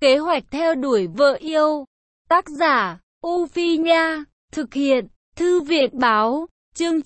Kế hoạch theo đuổi vợ yêu. Tác giả, U Phi Nha. Thực hiện, Thư viện Báo. Chương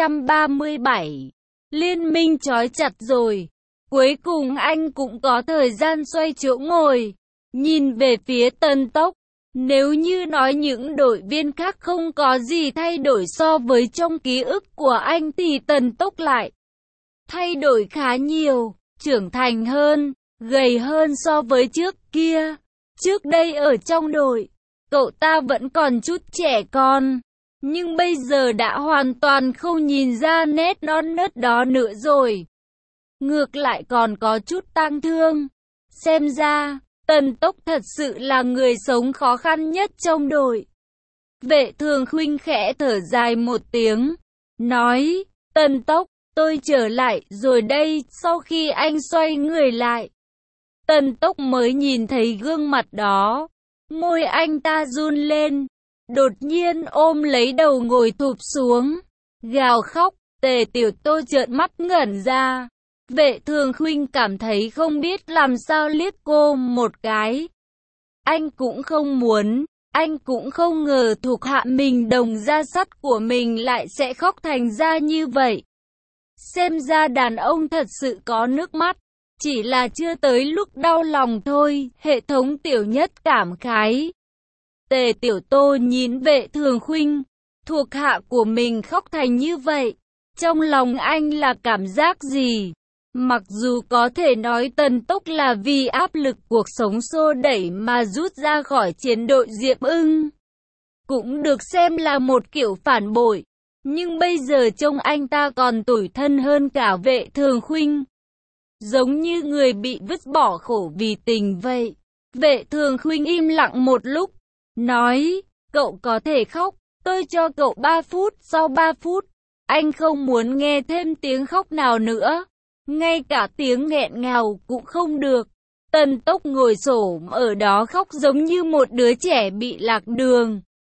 937. Liên minh trói chặt rồi. Cuối cùng anh cũng có thời gian xoay chỗ ngồi. Nhìn về phía Tần Tốc. Nếu như nói những đội viên khác không có gì thay đổi so với trong ký ức của anh thì Tần Tốc lại thay đổi khá nhiều, trưởng thành hơn, gầy hơn so với trước kia. Trước đây ở trong đội, cậu ta vẫn còn chút trẻ con, nhưng bây giờ đã hoàn toàn không nhìn ra nét non nớt đó nữa rồi. Ngược lại còn có chút tang thương. Xem ra, Tần Tốc thật sự là người sống khó khăn nhất trong đội. Vệ Thường Khuynh khẽ thở dài một tiếng, nói, Tần Tốc, tôi trở lại rồi đây. Sau khi anh xoay người lại, Tần Tốc mới nhìn thấy gương mặt đó. Môi anh ta run lên, đột nhiên ôm lấy đầu ngồi thụp xuống, gào khóc. Tề Tiểu Tô trợn mắt ngẩn ra. Vệ Thường Khuynh cảm thấy không biết làm sao liếc cô một cái. Anh cũng không muốn, anh cũng không ngờ thuộc hạ mình đồng da sắt của mình lại sẽ khóc thành ra như vậy. Xem ra đàn ông thật sự có nước mắt, chỉ là chưa tới lúc đau lòng thôi. Hệ thống Tiểu Nhất cảm khái. Tề Tiểu Tô nhìn Vệ Thường Khuynh, thuộc hạ của mình khóc thành như vậy, trong lòng anh là cảm giác gì? Mặc dù có thể nói Tần Tốc là vì áp lực cuộc sống xô đẩy mà rút ra khỏi chiến đội Diệp Ưng, cũng được xem là một kiểu phản bội, nhưng bây giờ trông anh ta còn tủi thân hơn cả Vệ Thường Khuynh, giống như người bị vứt bỏ khổ vì tình vậy. Vệ Thường Khuynh im lặng một lúc, nói, cậu có thể khóc, tôi cho cậu 3 phút, sau 3 phút, anh không muốn nghe thêm tiếng khóc nào nữa. Ngay cả tiếng nghẹn ngào cũng không được. Tần Tốc ngồi xổm ở đó khóc giống như một đứa trẻ bị lạc đường.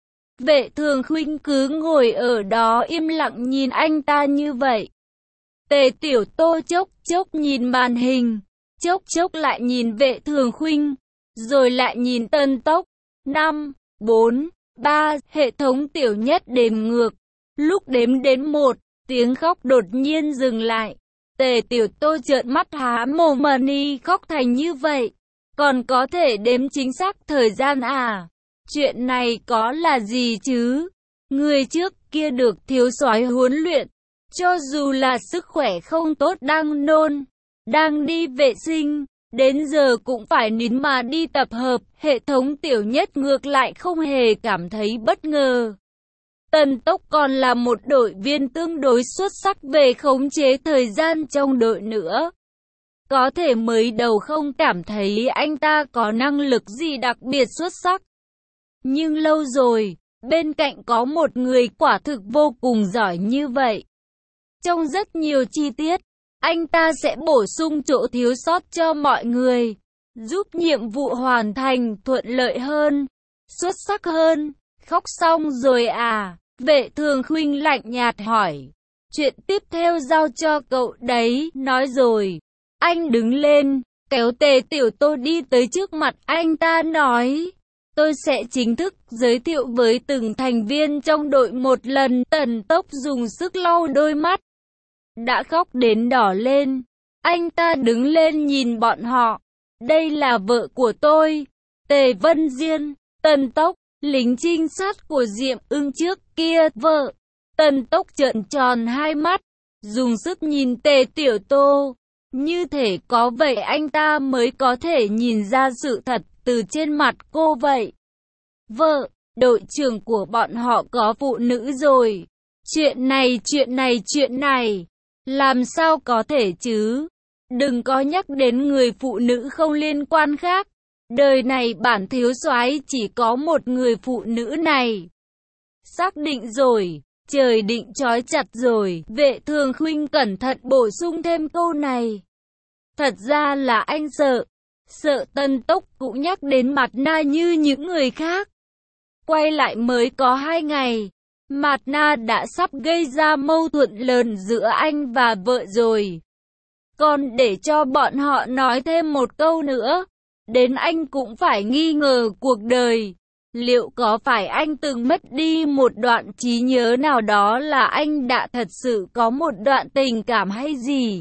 Vệ Thường Khuynh cứ ngồi ở đó im lặng nhìn anh ta như vậy. Tề Tiểu Tô chốc chốc nhìn màn hình, chốc chốc lại nhìn Vệ Thường Khuynh, rồi lại nhìn Tần Tốc. 5, 4, 3, hệ thống Tiểu Nhất đếm ngược. Lúc đếm đến 1, tiếng khóc đột nhiên dừng lại. Tề Tiểu Tô trợn mắt há mồm, Mani khóc thành như vậy, còn có thể đếm chính xác thời gian à? Chuyện này có là gì chứ? Người trước kia được thiếu soái huấn luyện, cho dù là sức khỏe không tốt, đang nôn, đang đi vệ sinh, đến giờ cũng phải nín mà đi tập hợp. Hệ thống Tiểu Nhất ngược lại không hề cảm thấy bất ngờ. Tần Tốc còn là một đội viên tương đối xuất sắc về khống chế thời gian trong đội nữa. Có thể mới đầu không cảm thấy anh ta có năng lực gì đặc biệt xuất sắc. Nhưng lâu rồi, bên cạnh có một người quả thực vô cùng giỏi như vậy. Trong rất nhiều chi tiết, anh ta sẽ bổ sung chỗ thiếu sót cho mọi người, giúp nhiệm vụ hoàn thành thuận lợi hơn, xuất sắc hơn. Khóc xong rồi à? Vệ Thường Khuynh lạnh nhạt hỏi. Chuyện tiếp theo giao cho cậu đấy. Nói rồi, anh đứng lên, kéo Tề Tiểu Tô đi tới trước mặt anh ta, nói, tôi sẽ chính thức giới thiệu với từng thành viên trong đội một lần. Tần Tốc dùng sức lau đôi mắt, đã khóc đến đỏ lên. Anh ta đứng lên nhìn bọn họ. Đây là vợ của tôi, Tề Vân Diên. Tần Tốc, lính trinh sát của Diệp Ưng trước kia. Vợ. Tần Tốc trợn tròn hai mắt, dùng sức nhìn Tề Tiểu Tô, như thể có vậy anh ta mới có thể nhìn ra sự thật từ trên mặt cô vậy. Vợ, đội trưởng của bọn họ có phụ nữ rồi. Chuyện này, làm sao có thể chứ? Đừng có nhắc đến người phụ nữ không liên quan khác. Đời này bản thiếu soái chỉ có một người phụ nữ này. Xác định rồi, trời định trói chặt rồi. Vệ Thường Khuynh cẩn thận bổ sung thêm câu này. Thật ra là anh sợ Tần Tốc cũng nhắc đến Mạt Na như những người khác. Quay lại mới có 2 ngày, Mạt Na đã sắp gây ra mâu thuẫn lớn giữa anh và vợ rồi. Còn để cho bọn họ nói thêm một câu nữa, đến anh cũng phải nghi ngờ cuộc đời. Liệu có phải anh từng mất đi một đoạn trí nhớ nào đó, là anh đã thật sự có một đoạn tình cảm hay gì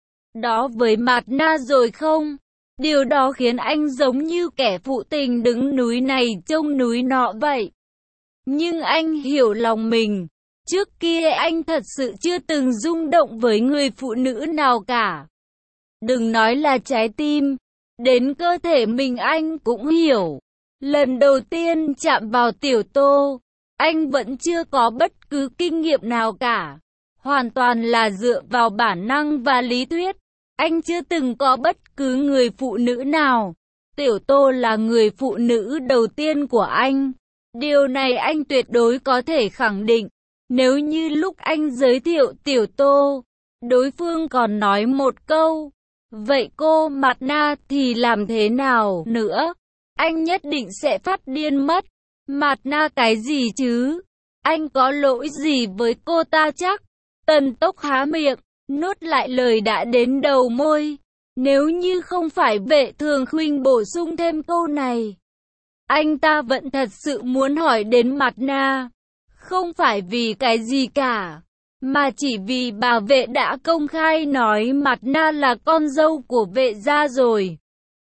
đó với Mạt Na rồi không? Điều đó khiến anh giống như kẻ phụ tình đứng núi này trông núi nọ vậy. Nhưng anh hiểu lòng mình. Trước kia anh thật sự chưa từng rung động với người phụ nữ nào cả. Đừng nói là trái tim, đến cơ thể mình anh cũng hiểu. Lần đầu tiên chạm vào Tiểu Tô, anh vẫn chưa có bất cứ kinh nghiệm nào cả. Hoàn toàn là dựa vào bản năng và lý thuyết. Anh chưa từng có bất cứ người phụ nữ nào. Tiểu Tô là người phụ nữ đầu tiên của anh. Điều này anh tuyệt đối có thể khẳng định. Nếu như lúc anh giới thiệu Tiểu Tô, đối phương còn nói một câu, vậy cô Mạt Na thì làm thế nào nữa? Anh nhất định sẽ phát điên mất. Mạt Na cái gì chứ? Anh có lỗi gì với cô ta chắc? Tần Tốc há miệng, nuốt lại lời đã đến đầu môi. Nếu như không phải Vệ Thường Khuynh bổ sung thêm câu này, anh ta vẫn thật sự muốn hỏi đến Mạt Na. Không phải vì cái gì cả, mà chỉ vì bà Vệ đã công khai nói Mạt Na là con dâu của Vệ gia rồi.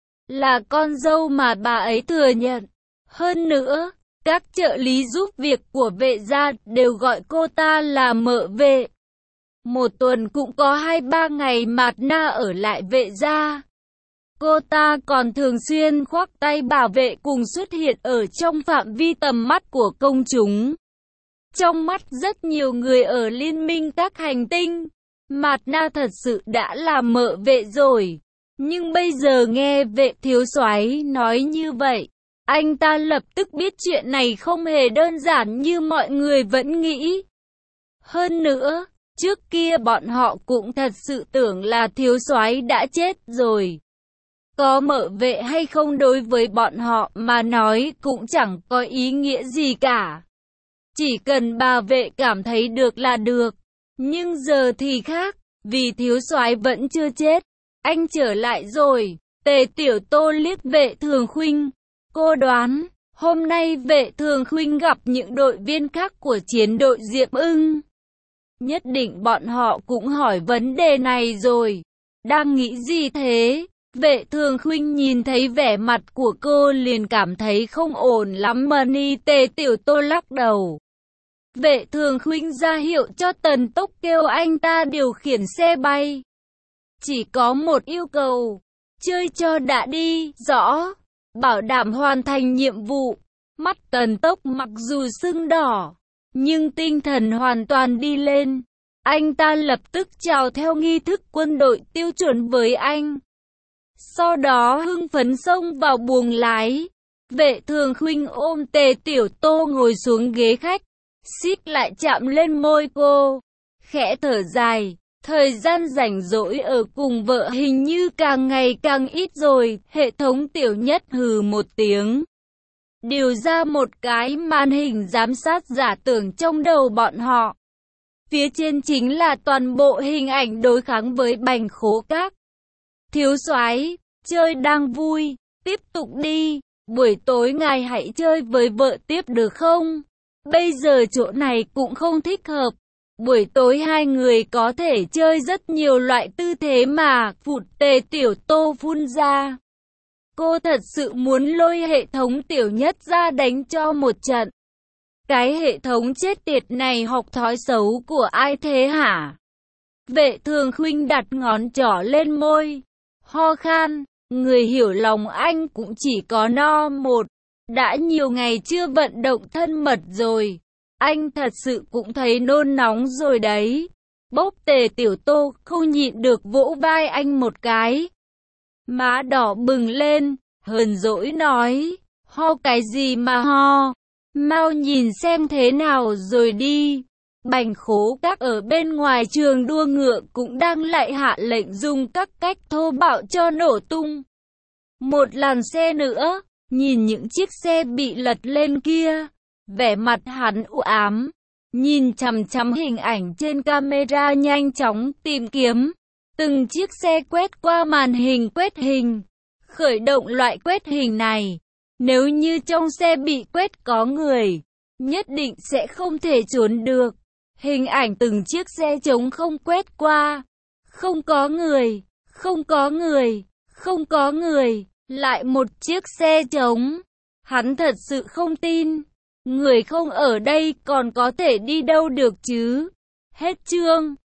Là con dâu mà bà ấy thừa nhận. Hơn nữa, các trợ lý giúp việc của Vệ gia đều gọi cô ta là mợ Vệ. Một tuần cũng có 2-3 ngày Mạt Na ở lại Vệ gia. Cô ta còn thường xuyên khoác tay bảo vệ cùng xuất hiện ở trong phạm vi tầm mắt của công chúng. Trong mắt rất nhiều người ở liên minh các hành tinh, Mạt Na thật sự đã là mợ Vệ rồi. Nhưng bây giờ nghe Vệ thiếu soái nói như vậy, anh ta lập tức biết chuyện này không hề đơn giản như mọi người vẫn nghĩ. Hơn nữa, trước kia bọn họ cũng thật sự tưởng là thiếu soái đã chết rồi. Có mợ Vệ hay không đối với bọn họ mà nói cũng chẳng có ý nghĩa gì cả. Chỉ cần bà Vệ cảm thấy được là được. Nhưng giờ thì khác, vì thiếu soái vẫn chưa chết. Anh trở lại rồi. Tề Tiểu Tô liếc Vệ Thường Khuynh. Cô đoán, hôm nay Vệ Thường Khuynh gặp những đội viên khác của chiến đội Diệp Ưng. Nhất định bọn họ cũng hỏi vấn đề này rồi. Đang nghĩ gì thế? Vệ Thường Khuynh nhìn thấy vẻ mặt của cô liền cảm thấy không ổn lắm mà Tề Tiểu Tô lắc đầu. Vệ Thường Khuynh ra hiệu cho Tần Tốc kêu anh ta điều khiển xe bay. Chỉ có một yêu cầu, chơi cho đã đi, rõ, bảo đảm hoàn thành nhiệm vụ. Mắt Tần Tốc mặc dù sưng đỏ, nhưng tinh thần hoàn toàn đi lên. Anh ta lập tức chào theo nghi thức quân đội tiêu chuẩn với anh. Sau đó hưng phấn xông vào buồng lái. Vệ Thường Khuynh ôm Tề Tiểu Tô ngồi xuống ghế khách, xít lại chạm lên môi cô, khẽ thở dài. Thời gian rảnh rỗi ở cùng vợ hình như càng ngày càng ít rồi. Hệ thống Tiểu Nhất hừ một tiếng, điều ra một cái màn hình giám sát giả tưởng trong đầu bọn họ. Phía trên chính là toàn bộ hình ảnh đối kháng với Bành Khố Các. Thiếu soái, chơi đang vui, tiếp tục đi. Buổi tối ngài hãy chơi với vợ tiếp được không? Bây giờ chỗ này cũng không thích hợp. Buổi tối hai người có thể chơi rất nhiều loại tư thế mà. Phụt, Tề Tiểu Tô phun ra. Cô thật sự muốn lôi hệ thống Tiểu Nhất ra đánh cho một trận. Cái hệ thống chết tiệt này học thói xấu của ai thế hả? Vệ Thường Khuynh đặt ngón trỏ lên môi, ho khan. Người hiểu lòng anh cũng chỉ có no một. Đã nhiều ngày chưa vận động thân mật rồi. Anh thật sự cũng thấy nôn nóng rồi đấy. Bốp, Tề Tiểu Tô không nhịn được vỗ vai anh một cái. Má đỏ bừng lên, hờn dỗi nói, ho cái gì mà ho, mau nhìn xem thế nào rồi đi. Bành Khố Các ở bên ngoài trường đua ngựa cũng đang lại hạ lệnh dùng các cách thô bạo cho nổ tung một làn xe nữa. Nhìn những chiếc xe bị lật lên kia, vẻ mặt hắn u ám, nhìn chằm chằm hình ảnh trên camera nhanh chóng tìm kiếm. Từng chiếc xe quét qua màn hình quét hình. khởi động loại quét hình này. Nếu như trong xe bị quét có người, nhất định sẽ không thể trốn được. Hình ảnh từng chiếc xe trống không quét qua. Không có người, không có người, không có người, lại một chiếc xe trống. Hắn thật sự không tin. Người không ở đây còn có thể đi đâu được chứ? Hết chương.